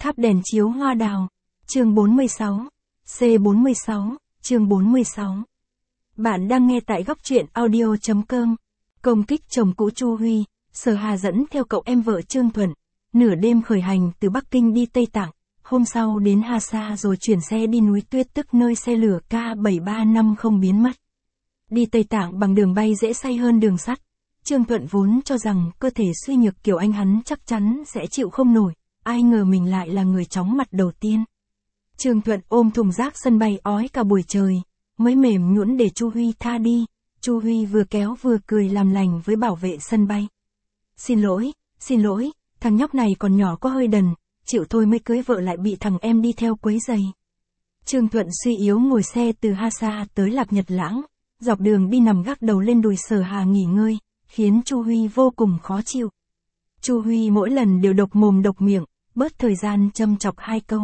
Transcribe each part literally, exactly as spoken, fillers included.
Tháp đèn chiếu hoa đào. Chương bốn mươi sáu. C bốn mươi sáu, chương bốn mươi sáu. Bạn đang nghe tại góc truyện audio chấm com. Công kích chồng cũ Chu Huy, Sở Hà dẫn theo cậu em vợ Trương Thuận, nửa đêm khởi hành từ Bắc Kinh đi Tây Tạng, hôm sau đến Hà Sa rồi chuyển xe đi núi Tuyết tức nơi xe lửa K bảy ba năm không biến mất. Đi Tây Tạng bằng đường bay dễ say hơn đường sắt. Trương Thuận vốn cho rằng cơ thể suy nhược kiểu anh hắn chắc chắn sẽ chịu không nổi, ai ngờ mình lại là người chóng mặt đầu tiên. Trương Thuận ôm thùng rác sân bay ói cả buổi trời, mới mềm nhũn để Chu Huy tha đi. Chu Huy vừa kéo vừa cười làm lành với bảo vệ sân bay. Xin lỗi, xin lỗi, thằng nhóc này còn nhỏ có hơi đần, chịu thôi mới cưới vợ lại bị thằng em đi theo quấy giày. Trương Thuận suy yếu ngồi xe từ Hà Sa tới Lạp Nhật Lãng, dọc đường đi nằm gác đầu lên đùi Sở Hà nghỉ ngơi, khiến Chu Huy vô cùng khó chịu. Chu Huy mỗi lần đều độc mồm độc miệng, bớt thời gian châm chọc hai câu.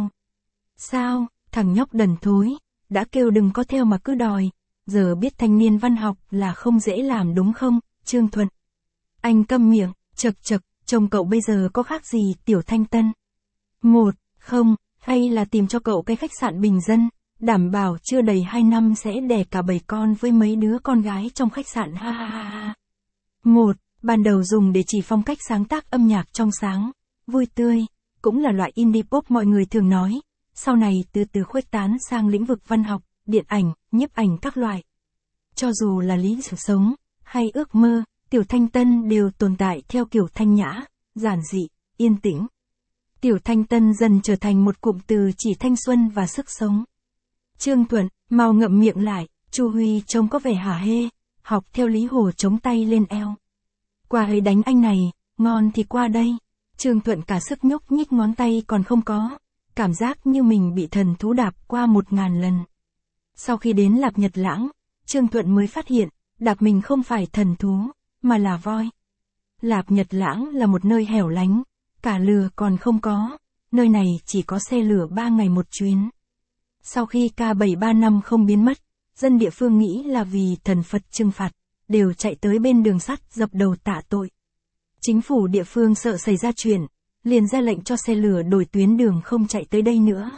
Sao, thằng nhóc đần thối, đã kêu đừng có theo mà cứ đòi, giờ biết thanh niên văn học là không dễ làm đúng không, Trương Thuận? Anh câm miệng, chật chật, chồng cậu bây giờ có khác gì Tiểu Thanh Tân? Một, không, hay là tìm cho cậu cái khách sạn bình dân, đảm bảo chưa đầy hai năm sẽ đẻ cả bảy con với mấy đứa con gái trong khách sạn ha ha ha ha. Một, ban đầu dùng để chỉ phong cách sáng tác âm nhạc trong sáng, vui tươi, cũng là loại indie pop mọi người thường nói, sau này từ từ khuếch tán sang lĩnh vực văn học, điện ảnh, nhiếp ảnh các loại. Cho dù là lý sống, hay ước mơ, Tiểu Thanh Tân đều tồn tại theo kiểu thanh nhã, giản dị, yên tĩnh. Tiểu Thanh Tân dần trở thành một cụm từ chỉ thanh xuân và sức sống. Trương Thuận, mau ngậm miệng lại, Chu Huy trông có vẻ hả hê, học theo Lý Hồ chống tay lên eo. Qua ấy đánh anh này, ngon thì qua đây. Trương Thuận cả sức nhúc nhích ngón tay còn không có, cảm giác như mình bị thần thú đạp qua một ngàn lần. Sau khi đến Lạp Nhật Lãng, Trương Thuận mới phát hiện, đạp mình không phải thần thú, mà là voi. Lạp Nhật Lãng là một nơi hẻo lánh, cả lừa còn không có, nơi này chỉ có xe lửa ba ngày một chuyến. Sau khi K bảy ba năm không biến mất, dân địa phương nghĩ là vì thần Phật trừng phạt, đều chạy tới bên đường sắt dập đầu tạ tội. Chính phủ địa phương sợ xảy ra chuyện, liền ra lệnh cho xe lửa đổi tuyến đường không chạy tới đây nữa.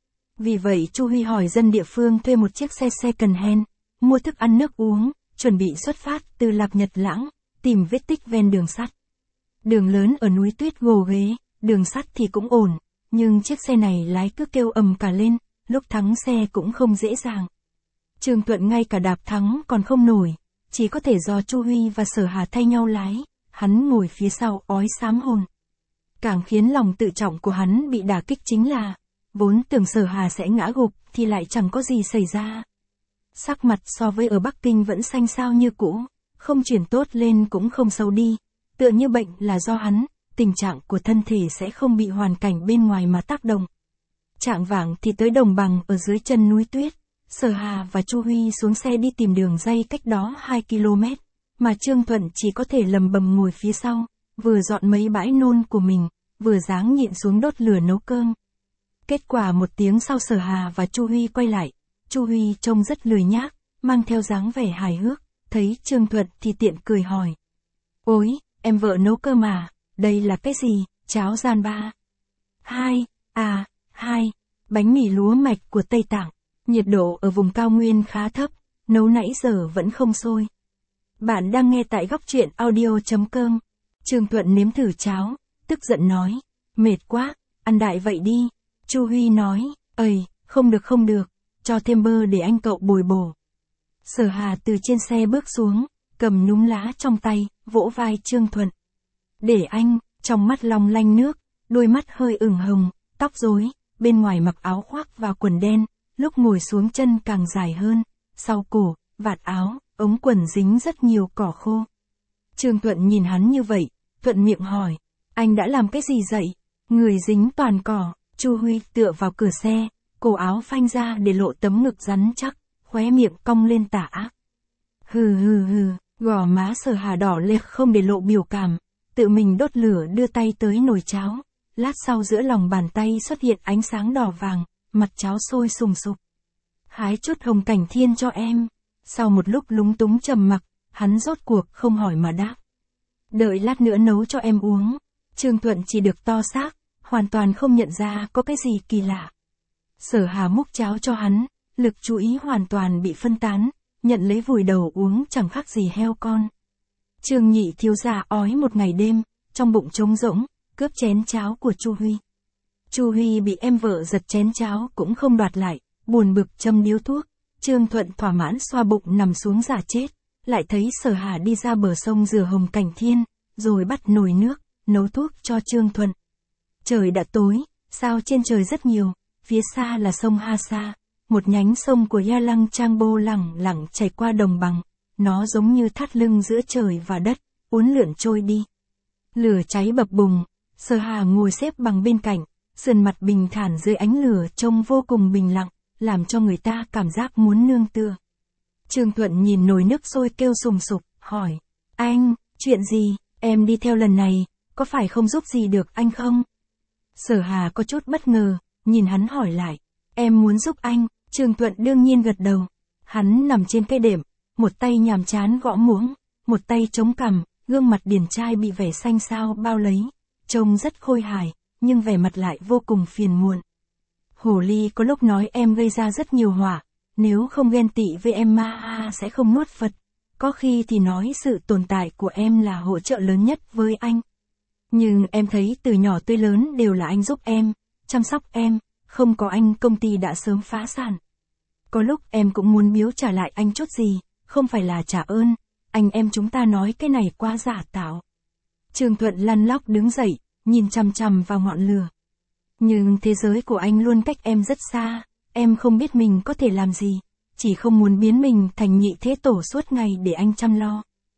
Vì vậy Chu Huy hỏi dân địa phương thuê một chiếc xe second hand, mua thức ăn nước uống, chuẩn bị xuất phát từ Lạp Nhật Lãng, tìm vết tích ven đường sắt. Đường lớn ở núi Tuyết gồ ghế, đường sắt thì cũng ổn, nhưng chiếc xe này lái cứ kêu ầm cả lên, lúc thắng xe cũng không dễ dàng. Trương Thuận ngay cả đạp thắng còn không nổi, chỉ có thể do Chu Huy và Sở Hà thay nhau lái, hắn ngồi phía sau ói xám hồn. Càng khiến lòng tự trọng của hắn bị đả kích chính là, vốn tưởng Sở Hà sẽ ngã gục thì lại chẳng có gì xảy ra. Sắc mặt so với ở Bắc Kinh vẫn xanh xao như cũ, không chuyển tốt lên cũng không xấu đi, tựa như bệnh là do hắn, tình trạng của thân thể sẽ không bị hoàn cảnh bên ngoài mà tác động. Chạng vạng thì tới đồng bằng ở dưới chân núi Tuyết, Sở Hà và Chu Huy xuống xe đi tìm đường ray cách đó hai ki lô mét, mà Trương Thuận chỉ có thể lầm bầm ngồi phía sau, vừa dọn mấy bãi nôn của mình, vừa ráng nhịn xuống đốt lửa nấu cơm. Kết quả một tiếng sau Sở Hà và Chu Huy quay lại, Chu Huy trông rất lười nhác, mang theo dáng vẻ hài hước, thấy Trương Thuận thì tiện cười hỏi. Ôi, em vợ nấu cơm à, đây là cái gì, cháo gian ba. Hai, à, hai, bánh mì lúa mạch của Tây Tạng, nhiệt độ ở vùng cao nguyên khá thấp, nấu nãy giờ vẫn không sôi. Bạn đang nghe tại góc truyện audio chấm com. Trương Thuận nếm thử cháo, tức giận nói, mệt quá, ăn đại vậy đi. Chu Huy nói, ầy, không được không được, cho thêm bơ để anh cậu bồi bổ. Sở Hà từ trên xe bước xuống, cầm nhúm lá trong tay, vỗ vai Trương Thuận. Để anh, trong mắt long lanh nước, đôi mắt hơi ửng hồng, tóc rối, bên ngoài mặc áo khoác và quần đen, lúc ngồi xuống chân càng dài hơn, sau cổ, vạt áo, ống quần dính rất nhiều cỏ khô. Trương Thuận nhìn hắn như vậy, thuận miệng hỏi, anh đã làm cái gì vậy? Người dính toàn cỏ. Chu Huy tựa vào cửa xe, cổ áo phanh ra để lộ tấm ngực rắn chắc, khóe miệng cong lên tà ác. Hừ hừ hừ, gò má Sở Hà đỏ lệch không để lộ biểu cảm, tự mình đốt lửa đưa tay tới nồi cháo, lát sau giữa lòng bàn tay xuất hiện ánh sáng đỏ vàng, mặt cháo sôi sùng sục. Hái chút hồng cảnh thiên cho em. Sau một lúc lúng túng trầm mặc, hắn rốt cuộc không hỏi mà đáp. Đợi lát nữa nấu cho em uống. Trương Thuận chỉ được to xác, hoàn toàn không nhận ra có cái gì kỳ lạ. Sở Hà múc cháo cho hắn, lực chú ý hoàn toàn bị phân tán, nhận lấy vùi đầu uống chẳng khác gì heo con. Trương Nhị thiếu gia ói một ngày đêm, trong bụng trống rỗng, cướp chén cháo của Chu Huy. Chu Huy bị em vợ giật chén cháo cũng không đoạt lại, buồn bực châm điếu thuốc. Trương Thuận thỏa mãn xoa bụng nằm xuống giả chết, lại thấy Sở Hà đi ra bờ sông rửa hồng cảnh thiên, rồi bắt nồi nước, nấu thuốc cho Trương Thuận. Trời đã tối, sao trên trời rất nhiều, phía xa là sông Ha Sa, một nhánh sông của Ya Lăng Trang Bô lẳng lặng chảy qua đồng bằng, nó giống như thắt lưng giữa trời và đất, uốn lượn trôi đi. Lửa cháy bập bùng, Sở Hà ngồi xếp bằng bên cạnh, sườn mặt bình thản dưới ánh lửa trông vô cùng bình lặng, làm cho người ta cảm giác muốn nương tựa. Trương Thuận nhìn nồi nước sôi kêu sùng sục, hỏi, anh, chuyện gì, em đi theo lần này, có phải không giúp gì được anh không? Sở Hà có chút bất ngờ, nhìn hắn hỏi lại, em muốn giúp anh. Trương Thuận đương nhiên gật đầu. Hắn nằm trên cây đệm, một tay nhàm chán gõ muỗng, một tay chống cằm, gương mặt điển trai bị vẻ xanh xao bao lấy, trông rất khôi hài, nhưng vẻ mặt lại vô cùng phiền muộn. Hồ ly có lúc nói em gây ra rất nhiều họa, nếu không ghen tị với em ma a sẽ không nuốt Phật, có khi thì nói sự tồn tại của em là hỗ trợ lớn nhất với anh. Nhưng em thấy từ nhỏ tới lớn đều là anh giúp em, chăm sóc em, không có anh công ty đã sớm phá sản. Có lúc em cũng muốn biếu trả lại anh chút gì, không phải là trả ơn, anh em chúng ta nói cái này quá giả tạo. Trương Thuận lăn lóc đứng dậy, nhìn chằm chằm vào ngọn lửa. Nhưng thế giới của anh luôn cách em rất xa, em không biết mình có thể làm gì, chỉ không muốn biến mình thành nhị thế tổ suốt ngày để anh chăm lo.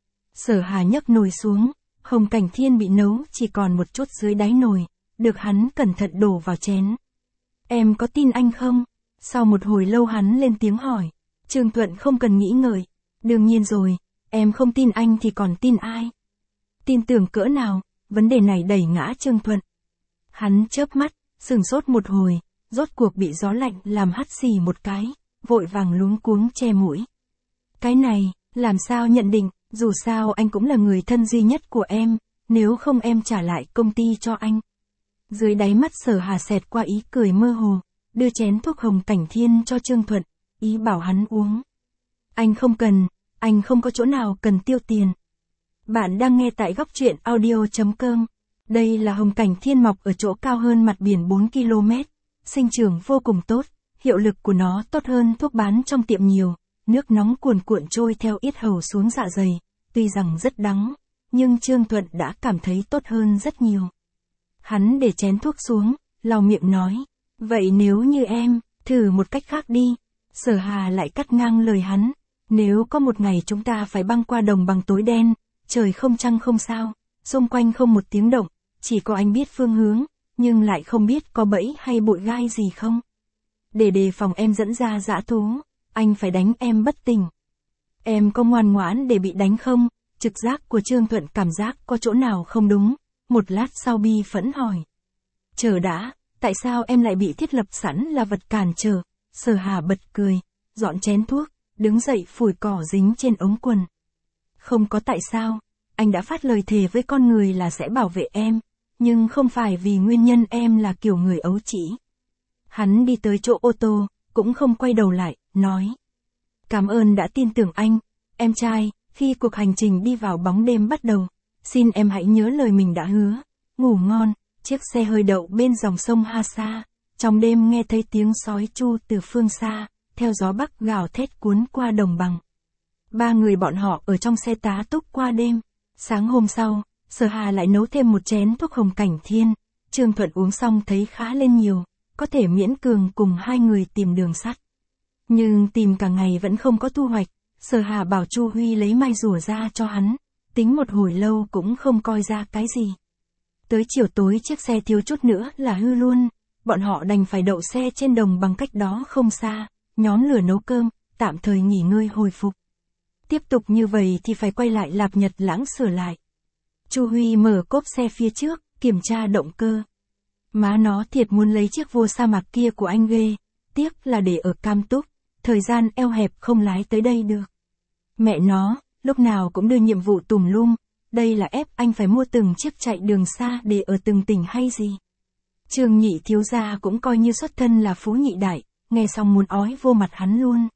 Sở Hà nhấc nồi xuống, hồng cảnh thiên bị nấu chỉ còn một chút dưới đáy nồi, được hắn cẩn thận đổ vào chén. Em có tin anh không? Sau một hồi lâu hắn lên tiếng hỏi. Trương Thuận không cần nghĩ ngợi. Đương nhiên rồi, em không tin anh thì còn tin ai? Tin tưởng cỡ nào? Vấn đề này đẩy ngã Trương Thuận. Hắn chớp mắt, sừng sốt một hồi, rốt cuộc bị gió lạnh làm hắt xì một cái, vội vàng luống cuống che mũi. Cái này, làm sao nhận định, dù sao anh cũng là người thân duy nhất của em, nếu không em trả lại công ty cho anh. Dưới đáy mắt Sở Hà xẹt qua ý cười mơ hồ, đưa chén thuốc hồng cảnh thiên cho Trương Thuận, ý bảo hắn uống. Anh không cần, anh không có chỗ nào cần tiêu tiền. Bạn đang nghe tại góc truyện audio chấm com. Đây là hồng cảnh thiên mọc ở chỗ cao hơn mặt biển bốn ki lô mét, sinh trưởng vô cùng tốt, hiệu lực của nó tốt hơn thuốc bán trong tiệm nhiều, nước nóng cuồn cuộn trôi theo yết hầu xuống dạ dày, tuy rằng rất đắng, nhưng Trương Thuận đã cảm thấy tốt hơn rất nhiều. Hắn để chén thuốc xuống, lau miệng nói, vậy nếu như em, thử một cách khác đi. Sở Hà lại cắt ngang lời hắn, nếu có một ngày chúng ta phải băng qua đồng bằng tối đen, trời không trăng không sao, xung quanh không một tiếng động, chỉ có anh biết phương hướng, nhưng lại không biết có bẫy hay bụi gai gì không. Để đề phòng em dẫn ra dã thú, anh phải đánh em bất tỉnh. Em có ngoan ngoãn để bị đánh không? Trực giác của Trương Thuận cảm giác có chỗ nào không đúng, một lát sau bi phẫn hỏi. Chờ đã, tại sao em lại bị thiết lập sẵn là vật cản trở? Sở Hà bật cười, dọn chén thuốc, đứng dậy phủi cỏ dính trên ống quần. Không có tại sao, anh đã phát lời thề với con người là sẽ bảo vệ em, nhưng không phải vì nguyên nhân em là kiểu người ấu trĩ. Hắn đi tới chỗ ô tô, cũng không quay đầu lại, nói. Cảm ơn đã tin tưởng anh, em trai, khi cuộc hành trình đi vào bóng đêm bắt đầu, xin em hãy nhớ lời mình đã hứa, ngủ ngon. Chiếc xe hơi đậu bên dòng sông Ha Sa, trong đêm nghe thấy tiếng sói chu từ phương xa, theo gió bắc gào thét cuốn qua đồng bằng. Ba người bọn họ ở trong xe tá túc qua đêm. Sáng hôm sau, Sở Hà lại nấu thêm một chén thuốc hồng cảnh thiên. Trương Thuận uống xong thấy khá lên nhiều, có thể miễn cường cùng hai người tìm đường sắt. Nhưng tìm cả ngày vẫn không có thu hoạch, Sở Hà bảo Chu Huy lấy mai rùa ra cho hắn, tính một hồi lâu cũng không coi ra cái gì. Tới chiều tối chiếc xe thiếu chút nữa là hư luôn, bọn họ đành phải đậu xe trên đồng bằng cách đó không xa, nhóm lửa nấu cơm, tạm thời nghỉ ngơi hồi phục. Tiếp tục như vậy thì phải quay lại Lạp Nhật Lãng sửa lại. Chu Huy mở cốp xe phía trước, kiểm tra động cơ. Má nó thiệt muốn lấy chiếc vua sa mạc kia của anh ghê, tiếc là để ở Cam Túc, thời gian eo hẹp không lái tới đây được. Mẹ nó, lúc nào cũng đưa nhiệm vụ tùm lum, đây là ép anh phải mua từng chiếc chạy đường xa để ở từng tỉnh hay gì? Trương nhị thiếu gia cũng coi như xuất thân là phú nhị đại, nghe xong muốn ói vô mặt hắn luôn.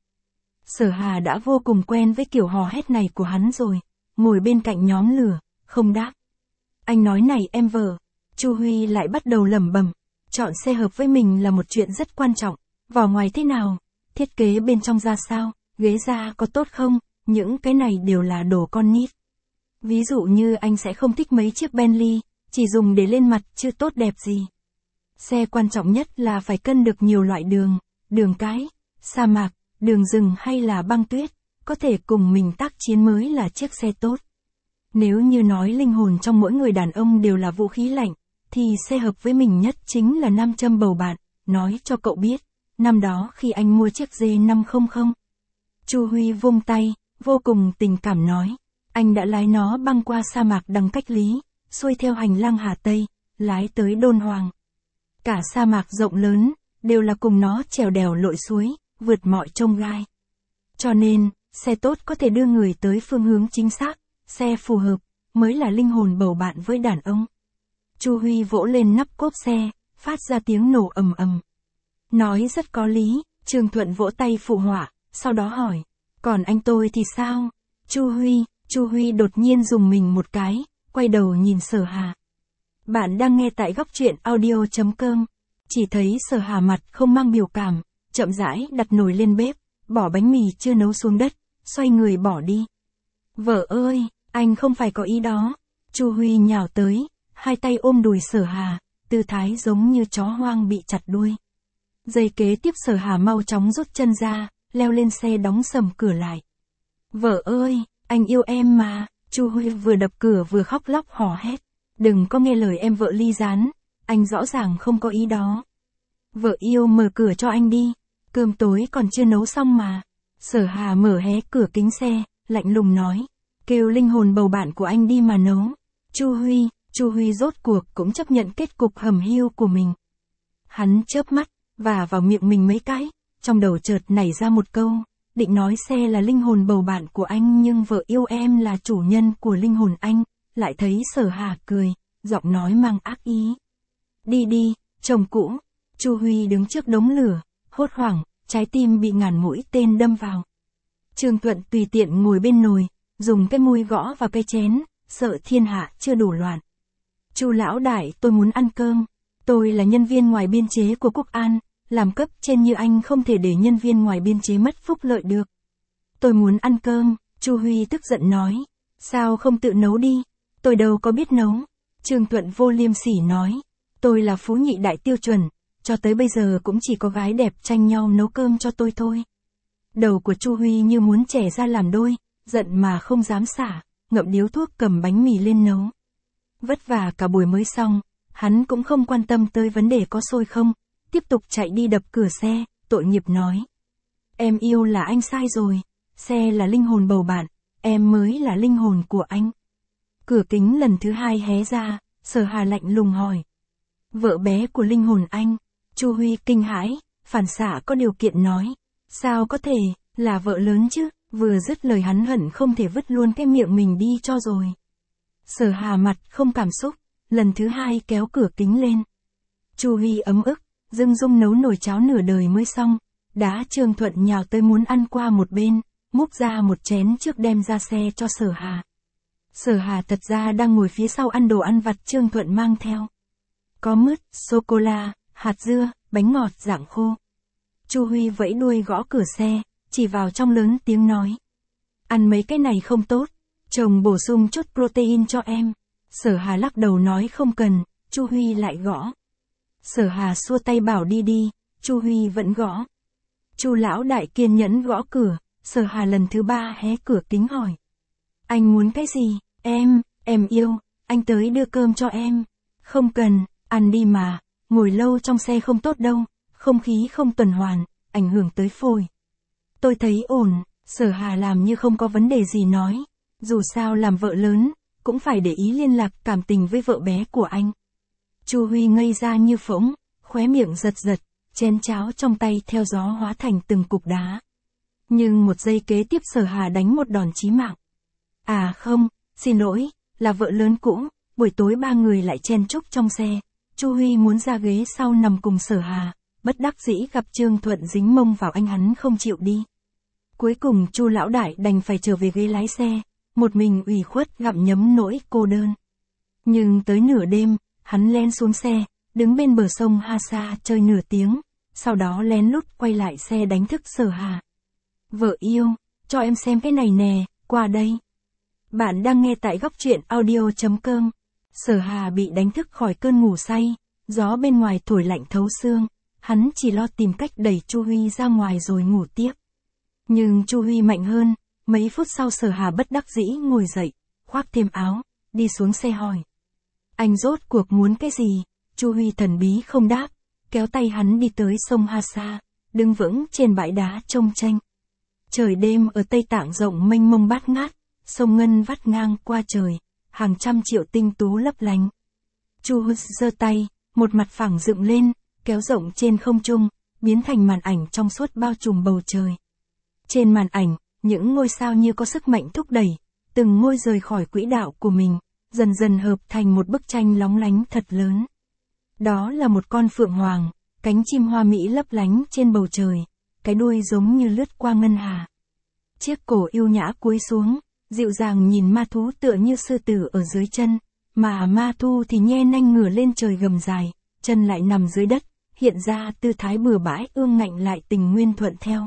Sở Hà đã vô cùng quen với kiểu hò hét này của hắn rồi, ngồi bên cạnh nhóm lửa, không đáp. Anh nói này em vợ, Chu Huy lại bắt đầu lẩm bẩm, chọn xe hợp với mình là một chuyện rất quan trọng, vỏ ngoài thế nào, thiết kế bên trong ra sao, ghế da có tốt không, những cái này đều là đồ con nít. Ví dụ như anh sẽ không thích mấy chiếc Bentley, chỉ dùng để lên mặt chưa tốt đẹp gì. Xe quan trọng nhất là phải cân được nhiều loại đường, đường cái, sa mạc, đường rừng hay là băng tuyết, có thể cùng mình tác chiến mới là chiếc xe tốt. Nếu như nói linh hồn trong mỗi người đàn ông đều là vũ khí lạnh, thì xe hợp với mình nhất chính là nam châm bầu bạn, nói cho cậu biết, năm đó khi anh mua chiếc D năm trăm. Chu Huy vung tay, vô cùng tình cảm nói, anh đã lái nó băng qua sa mạc đằng cách Lý, xuôi theo hành lang Hà Tây, lái tới Đôn Hoàng. Cả sa mạc rộng lớn, đều là cùng nó trèo đèo lội suối, vượt mọi chông gai. Cho nên, xe tốt có thể đưa người tới phương hướng chính xác, xe phù hợp, mới là linh hồn bầu bạn với đàn ông. Chu Huy vỗ lên nắp cốp xe, phát ra tiếng nổ ầm ầm. Nói rất có lý, Trương Thuận vỗ tay phụ họa, sau đó hỏi, còn anh tôi thì sao? Chu Huy, Chu Huy đột nhiên dùng mình một cái, quay đầu nhìn Sở Hà. Bạn đang nghe tại góc truyện audio chấm com. Chỉ thấy Sở Hà mặt không mang biểu cảm, chậm rãi đặt nồi lên bếp, bỏ bánh mì chưa nấu xuống đất, xoay người bỏ đi. Vợ ơi, anh không phải có ý đó. Chu Huy nhào tới, hai tay ôm đùi Sở Hà, tư thái giống như chó hoang bị chặt đuôi. Giây kế tiếp Sở Hà mau chóng rút chân ra, leo lên xe đóng sầm cửa lại. Vợ ơi, anh yêu em mà. Chu Huy vừa đập cửa vừa khóc lóc hò hét. Đừng có nghe lời em vợ ly gián, anh rõ ràng không có ý đó. Vợ yêu mở cửa cho anh đi, cơm tối còn chưa nấu xong mà. Sở Hà mở hé cửa kính xe, lạnh lùng nói, kêu linh hồn bầu bạn của anh đi mà nấu. Chu Huy, Chu Huy rốt cuộc cũng chấp nhận kết cục hầm hiu của mình. Hắn chớp mắt, và vào miệng mình mấy cái, trong đầu chợt nảy ra một câu, định nói xe là linh hồn bầu bạn của anh nhưng vợ yêu em là chủ nhân của linh hồn anh, lại thấy Sở Hà cười, giọng nói mang ác ý. Đi đi, chồng cũ. Chu Huy đứng trước đống lửa, hốt hoảng, trái tim bị ngàn mũi tên đâm vào. Trương Thuận tùy tiện ngồi bên nồi, dùng cái mui gõ vào cái chén, sợ thiên hạ chưa đủ loạn. Chu lão đại, tôi muốn ăn cơm. Tôi là nhân viên ngoài biên chế của Quốc An, làm cấp trên như anh không thể để nhân viên ngoài biên chế mất phúc lợi được. Tôi muốn ăn cơm, Chu Huy tức giận nói. Sao không tự nấu đi? Tôi đâu có biết nấu. Trương Thuận vô liêm sỉ nói. Tôi là phú nhị đại tiêu chuẩn, cho tới bây giờ cũng chỉ có gái đẹp tranh nhau nấu cơm cho tôi thôi. Đầu của Chu Huy như muốn chẻ ra làm đôi, giận mà không dám xả, ngậm điếu thuốc cầm bánh mì lên nấu. Vất vả cả buổi mới xong, hắn cũng không quan tâm tới vấn đề có sôi không, tiếp tục chạy đi đập cửa xe, tội nghiệp nói. Em yêu là anh sai rồi, xe là linh hồn bầu bạn, em mới là linh hồn của anh. Cửa kính lần thứ hai hé ra, Sở Hà lạnh lùng hỏi. Vợ bé của linh hồn anh. Chu Huy kinh hãi, phản xạ có điều kiện nói. Sao có thể, là vợ lớn chứ, vừa dứt lời hắn hận không thể vứt luôn cái miệng mình đi cho rồi. Sở Hà mặt không cảm xúc, lần thứ hai kéo cửa kính lên. Chu Huy ấm ức, dưng dung nấu nồi cháo nửa đời mới xong, đá Trương Thuận nhào tới muốn ăn qua một bên, múc ra một chén trước đem ra xe cho Sở Hà. Sở Hà thật ra đang ngồi phía sau ăn đồ ăn vặt Trương Thuận mang theo. Có mứt, sô-cô-la, hạt dưa, bánh ngọt dạng khô. Chu Huy vẫy đuôi gõ cửa xe, chỉ vào trong lớn tiếng nói. Ăn mấy cái này không tốt, chồng bổ sung chút protein cho em. Sở Hà lắc đầu nói không cần, Chu Huy lại gõ. Sở Hà xua tay bảo đi đi, Chu Huy vẫn gõ. Chu lão đại kiên nhẫn gõ cửa, Sở Hà lần thứ ba hé cửa kính hỏi. Anh muốn cái gì? Em, em yêu, anh tới đưa cơm cho em. Không cần, ăn đi mà, ngồi lâu trong xe không tốt đâu, không khí không tuần hoàn, ảnh hưởng tới phổi. Tôi thấy ổn, Sở Hà làm như không có vấn đề gì nói. Dù sao làm vợ lớn, cũng phải để ý liên lạc cảm tình với vợ bé của anh. Chu Huy ngây ra như phỗng, khóe miệng giật giật, chén cháo trong tay theo gió hóa thành từng cục đá. Nhưng một giây kế tiếp Sở Hà đánh một đòn chí mạng. À không, xin lỗi, là vợ lớn cũ, buổi tối ba người lại chen chúc trong xe. Chu Huy muốn ra ghế sau nằm cùng Sở Hà, bất đắc dĩ gặp Trương Thuận dính mông vào anh hắn không chịu đi. Cuối cùng Chu lão đại đành phải trở về ghế lái xe, một mình ủy khuất gặm nhấm nỗi cô đơn. Nhưng tới nửa đêm, hắn lén xuống xe, đứng bên bờ sông Ha Sa chơi nửa tiếng, sau đó lén lút quay lại xe đánh thức Sở Hà. Vợ yêu, cho em xem cái này nè, qua đây. Bạn đang nghe tại góc truyện audio chấm com. Sở Hà bị đánh thức khỏi cơn ngủ say, gió bên ngoài thổi lạnh thấu xương, hắn chỉ lo tìm cách đẩy Chu Huy ra ngoài rồi ngủ tiếp. Nhưng Chu Huy mạnh hơn, mấy phút sau Sở Hà bất đắc dĩ ngồi dậy, khoác thêm áo, đi xuống xe hỏi. Anh rốt cuộc muốn cái gì? Chu Huy thần bí không đáp, kéo tay hắn đi tới sông Ha Sa, đứng vững trên bãi đá trông tranh. Trời đêm ở Tây Tạng rộng mênh mông bát ngát, sông ngân vắt ngang qua trời, hàng trăm triệu tinh tú lấp lánh. Chu Huy giơ tay, một mặt phẳng dựng lên, kéo rộng trên không trung, biến thành màn ảnh trong suốt bao trùm bầu trời. Trên màn ảnh, những ngôi sao như có sức mạnh thúc đẩy, từng ngôi rời khỏi quỹ đạo của mình, dần dần hợp thành một bức tranh lóng lánh thật lớn. Đó là một con phượng hoàng, cánh chim hoa mỹ lấp lánh trên bầu trời, cái đuôi giống như lướt qua ngân hà. Chiếc cổ yêu nhã cúi xuống, dịu dàng nhìn ma thú tựa như sư tử ở dưới chân, mà ma thu thì nhe nanh ngửa lên trời gầm dài, chân lại nằm dưới đất, hiện ra tư thái bừa bãi ương ngạnh lại tình nguyên thuận theo.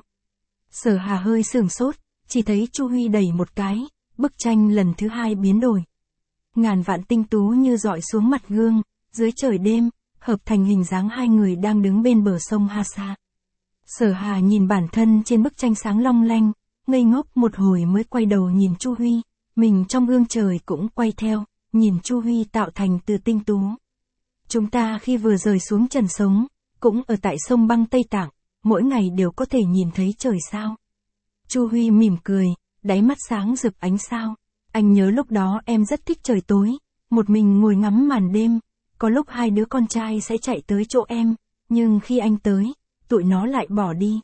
Sở Hà hơi sửng sốt, chỉ thấy Chu Huy đẩy một cái, bức tranh lần thứ hai biến đổi. Ngàn vạn tinh tú như dọi xuống mặt gương, dưới trời đêm, hợp thành hình dáng hai người đang đứng bên bờ sông Ha Sa. Sở Hà nhìn bản thân trên bức tranh sáng long lanh, ngây ngốc một hồi mới quay đầu nhìn Chu Huy, mình trong gương trời cũng quay theo, nhìn Chu Huy tạo thành từ tinh tú. Chúng ta khi vừa rời xuống trần sống, cũng ở tại sông băng Tây Tạng, mỗi ngày đều có thể nhìn thấy trời sao. Chu Huy mỉm cười, đáy mắt sáng rực ánh sao. Anh nhớ lúc đó em rất thích trời tối, một mình ngồi ngắm màn đêm, có lúc hai đứa con trai sẽ chạy tới chỗ em, nhưng khi anh tới, tụi nó lại bỏ đi.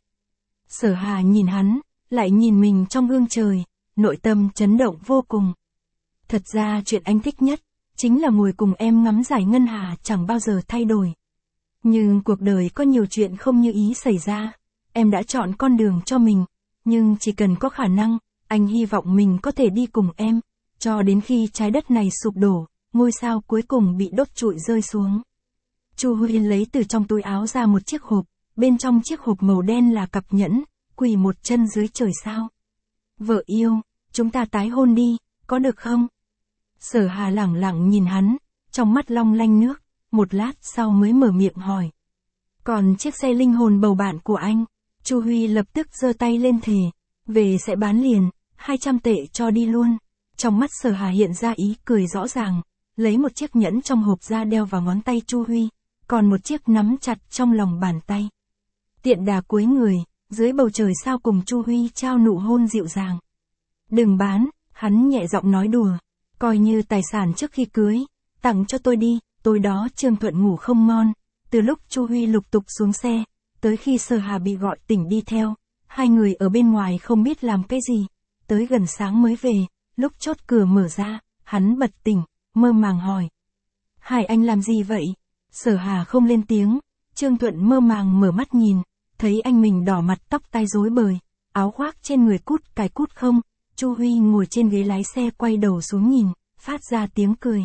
Sở Hà nhìn hắn, lại nhìn mình trong gương trời, nội tâm chấn động vô cùng. Thật ra chuyện anh thích nhất, chính là ngồi cùng em ngắm dải ngân hà chẳng bao giờ thay đổi. Nhưng cuộc đời có nhiều chuyện không như ý xảy ra, em đã chọn con đường cho mình, nhưng chỉ cần có khả năng, anh hy vọng mình có thể đi cùng em, cho đến khi trái đất này sụp đổ, ngôi sao cuối cùng bị đốt trụi rơi xuống. Chu Huy lấy từ trong túi áo ra một chiếc hộp, bên trong chiếc hộp màu đen là cặp nhẫn, quỳ một chân dưới trời sao. Vợ yêu, chúng ta tái hôn đi, có được không? Sở Hà lẳng lặng nhìn hắn, trong mắt long lanh nước, một lát sau mới mở miệng hỏi. Còn chiếc xe linh hồn bầu bạn của anh? Chu Huy lập tức giơ tay lên thề, về sẽ bán liền, hai trăm tệ cho đi luôn. Trong mắt Sở Hà hiện ra ý cười rõ ràng, lấy một chiếc nhẫn trong hộp ra đeo vào ngón tay Chu Huy, còn một chiếc nắm chặt trong lòng bàn tay. Tiện đà cúi người, dưới bầu trời sao cùng Chu Huy trao nụ hôn dịu dàng. Đừng bán, hắn nhẹ giọng nói đùa, coi như tài sản trước khi cưới, tặng cho tôi đi. Tối đó Trương Thuận ngủ không ngon, từ lúc Chu Huy lục tục xuống xe, tới khi Sở Hà bị gọi tỉnh đi theo, hai người ở bên ngoài không biết làm cái gì, tới gần sáng mới về, lúc chốt cửa mở ra, hắn bật tỉnh, mơ màng hỏi. Hai anh làm gì vậy? Sở Hà không lên tiếng, Trương Thuận mơ màng mở mắt nhìn, thấy anh mình đỏ mặt tóc tai rối bời, áo khoác trên người cút cài cút không, Chu Huy ngồi trên ghế lái xe quay đầu xuống nhìn, phát ra tiếng cười.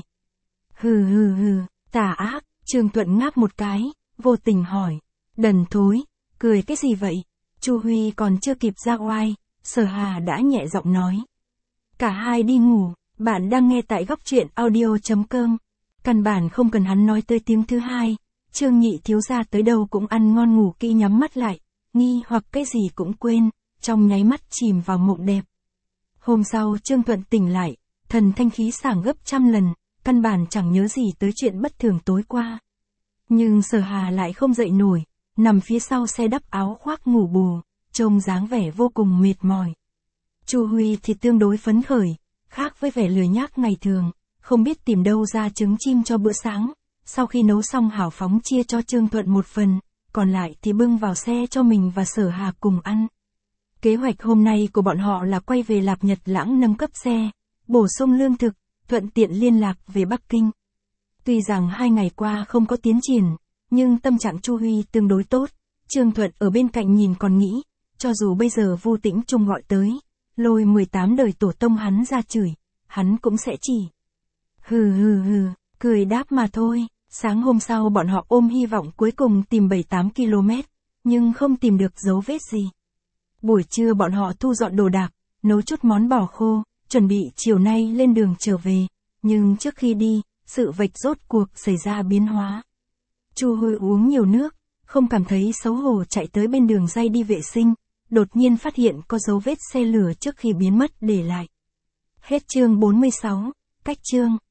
Hừ hừ hừ, tà ác, Trương Thuận ngáp một cái, vô tình hỏi. Đần thối, cười cái gì vậy? Chu Huy còn chưa kịp ra oai, Sở Hà đã nhẹ giọng nói. Cả hai đi ngủ, bạn đang nghe tại góc truyện audio chấm com. Căn bản không cần hắn nói tới tiếng thứ hai, Trương Nhị thiếu gia tới đâu cũng ăn ngon ngủ kỹ nhắm mắt lại, nghi hoặc cái gì cũng quên, trong nháy mắt chìm vào mộng đẹp. Hôm sau Trương Thuận tỉnh lại, thần thanh khí sảng gấp trăm lần, căn bản chẳng nhớ gì tới chuyện bất thường tối qua. Nhưng Sở Hà lại không dậy nổi, nằm phía sau xe đắp áo khoác ngủ bù, trông dáng vẻ vô cùng mệt mỏi. Chu Huy thì tương đối phấn khởi, khác với vẻ lười nhác ngày thường, không biết tìm đâu ra trứng chim cho bữa sáng, sau khi nấu xong hảo phóng chia cho Trương Thuận một phần, còn lại thì bưng vào xe cho mình và Sở Hà cùng ăn. Kế hoạch hôm nay của bọn họ là quay về Lạp Nhật Lãng nâng cấp xe, bổ sung lương thực, thuận tiện liên lạc về Bắc Kinh. Tuy rằng hai ngày qua không có tiến triển, nhưng tâm trạng Chu Huy tương đối tốt. Trương Thuận ở bên cạnh nhìn còn nghĩ, cho dù bây giờ Vu Tĩnh Trung gọi tới, lôi mười tám đời tổ tông hắn ra chửi, hắn cũng sẽ chỉ. Hừ hừ hừ, cười đáp mà thôi. Sáng hôm sau bọn họ ôm hy vọng cuối cùng tìm bảy tám ki lô mét, nhưng không tìm được dấu vết gì. Buổi trưa bọn họ thu dọn đồ đạc, nấu chút món bò khô, chuẩn bị chiều nay lên đường trở về, nhưng trước khi đi, sự vạch rốt cuộc xảy ra biến hóa. Chu Huy uống nhiều nước, không cảm thấy xấu hổ chạy tới bên đường ray đi vệ sinh, đột nhiên phát hiện có dấu vết xe lửa trước khi biến mất để lại. Hết chương bốn mươi sáu, cách chương.